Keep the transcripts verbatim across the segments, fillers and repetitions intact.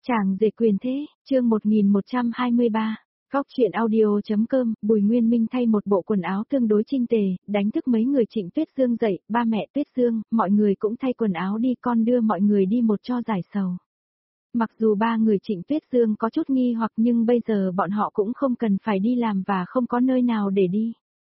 Chàng rể quyền thế, chương một nghìn một trăm hai mươi ba. Góc truyện audio.com, Bùi Nguyên Minh thay một bộ quần áo tương đối chỉnh tề, đánh thức mấy người Trịnh Tuyết Dương dậy, ba mẹ Tuyết Dương, mọi người cũng thay quần áo đi, con đưa mọi người đi một cho giải sầu. Mặc dù ba người Trịnh Tuyết Dương có chút nghi hoặc nhưng bây giờ bọn họ cũng không cần phải đi làm và không có nơi nào để đi.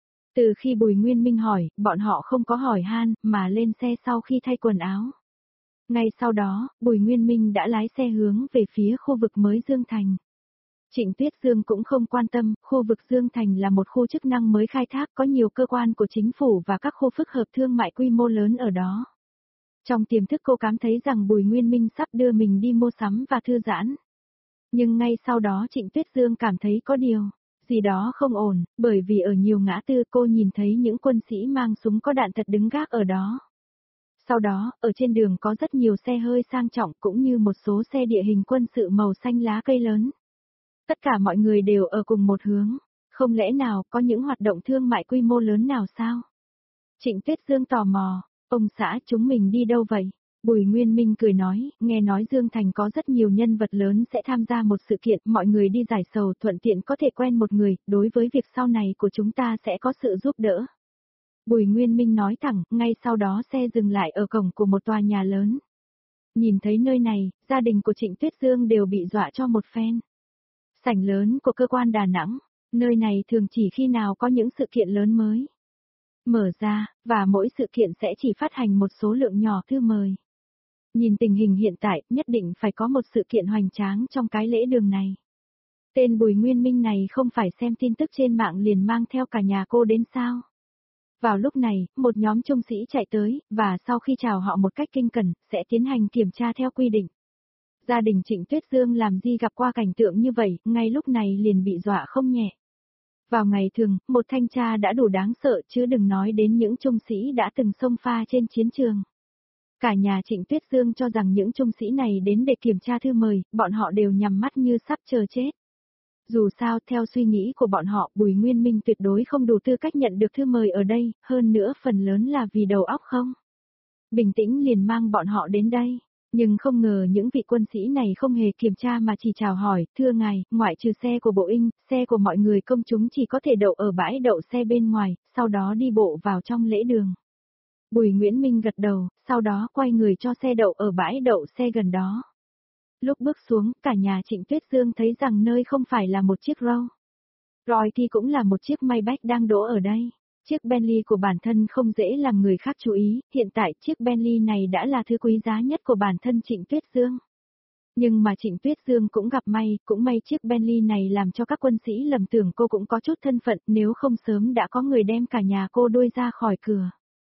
Từ khi Bùi Nguyên Minh hỏi, bọn họ không có hỏi han, mà lên xe sau khi thay quần áo. Ngay sau đó, Bùi Nguyên Minh đã lái xe hướng về phía khu vực mới Dương Thành. Trịnh Tuyết Dương cũng không quan tâm, khu vực Dương Thành là một khu chức năng mới khai thác, có nhiều cơ quan của chính phủ và các khu phức hợp thương mại quy mô lớn ở đó. Trong tiềm thức cô cảm thấy rằng Bùi Nguyên Minh sắp đưa mình đi mua sắm và thư giãn. Nhưng ngay sau đó Trịnh Tuyết Dương cảm thấy có điều gì đó không ổn, bởi vì ở nhiều ngã tư cô nhìn thấy những quân sĩ mang súng có đạn thật đứng gác ở đó. Sau đó, ở trên đường có rất nhiều xe hơi sang trọng cũng như một số xe địa hình quân sự màu xanh lá cây lớn. Tất cả mọi người đều ở cùng một hướng, không lẽ nào có những hoạt động thương mại quy mô lớn nào sao? Trịnh Tuyết Dương tò mò, ông xã chúng mình đi đâu vậy? Bùi Nguyên Minh cười nói, nghe nói Dương Thành có rất nhiều nhân vật lớn sẽ tham gia một sự kiện, mọi người đi giải sầu thuận tiện có thể quen một người, đối với việc sau này của chúng ta sẽ có sự giúp đỡ. Bùi Nguyên Minh nói thẳng, ngay sau đó xe dừng lại ở cổng của một tòa nhà lớn. Nhìn thấy nơi này, gia đình của Trịnh Tuyết Dương đều bị dọa cho một phen. Sảnh lớn của cơ quan Đà Nẵng, nơi này thường chỉ khi nào có những sự kiện lớn mới mở ra, và mỗi sự kiện sẽ chỉ phát hành một số lượng nhỏ thư mời. Nhìn tình hình hiện tại, nhất định phải có một sự kiện hoành tráng trong cái lễ đường này. Tên Bùi Nguyên Minh này không phải xem tin tức trên mạng liền mang theo cả nhà cô đến sao? Vào lúc này, một nhóm trung sĩ chạy tới, và sau khi chào họ một cách kinh cẩn, sẽ tiến hành kiểm tra theo quy định. Gia đình Trịnh Tuyết Dương làm gì gặp qua cảnh tượng như vậy, ngay lúc này liền bị dọa không nhẹ. Vào ngày thường, một thanh tra đã đủ đáng sợ chứ đừng nói đến những trung sĩ đã từng xông pha trên chiến trường. Cả nhà Trịnh Tuyết Dương cho rằng những trung sĩ này đến để kiểm tra thư mời, bọn họ đều nhắm mắt như sắp chờ chết. Dù sao, theo suy nghĩ của bọn họ, Bùi Nguyên Minh tuyệt đối không đủ tư cách nhận được thư mời ở đây, hơn nữa phần lớn là vì đầu óc không. Bình tĩnh liền mang bọn họ đến đây, nhưng không ngờ những vị quân sĩ này không hề kiểm tra mà chỉ chào hỏi, thưa ngài, ngoại trừ xe của Boeing, xe của mọi người công chúng chỉ có thể đậu ở bãi đậu xe bên ngoài, sau đó đi bộ vào trong lễ đường. Bùi Nguyễn Minh gật đầu, sau đó quay người cho xe đậu ở bãi đậu xe gần đó. Lúc bước xuống, cả nhà Trịnh Tuyết Dương thấy rằng nơi không phải là một chiếc Rolls Royce cũng là một chiếc Maybach đang đỗ ở đây. Chiếc Bentley của bản thân không dễ làm người khác chú ý, hiện tại chiếc Bentley này đã là thứ quý giá nhất của bản thân Trịnh Tuyết Dương. Nhưng mà Trịnh Tuyết Dương cũng gặp may, cũng may chiếc Bentley này làm cho các quân sĩ lầm tưởng cô cũng có chút thân phận, nếu không sớm đã có người đem cả nhà cô đuôi ra khỏi cửa.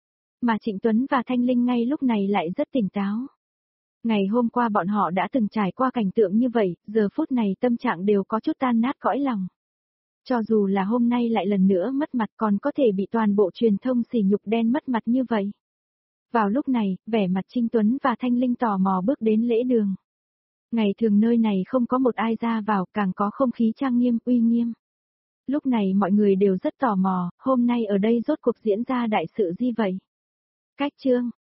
Mà Trịnh Tuấn và Thanh Linh ngay lúc này lại rất tỉnh táo. Ngày hôm qua bọn họ đã từng trải qua cảnh tượng như vậy, giờ phút này tâm trạng đều có chút tan nát cõi lòng. Cho dù là hôm nay lại lần nữa mất mặt còn có thể bị toàn bộ truyền thông sỉ nhục đen mất mặt như vậy. Vào lúc này, vẻ mặt Trịnh Tuấn và Thanh Linh tò mò bước đến lễ đường. Ngày thường nơi này không có một ai ra vào, càng có không khí trang nghiêm, uy nghiêm. Lúc này mọi người đều rất tò mò, hôm nay ở đây rốt cuộc diễn ra đại sự gì vậy? Cách chương,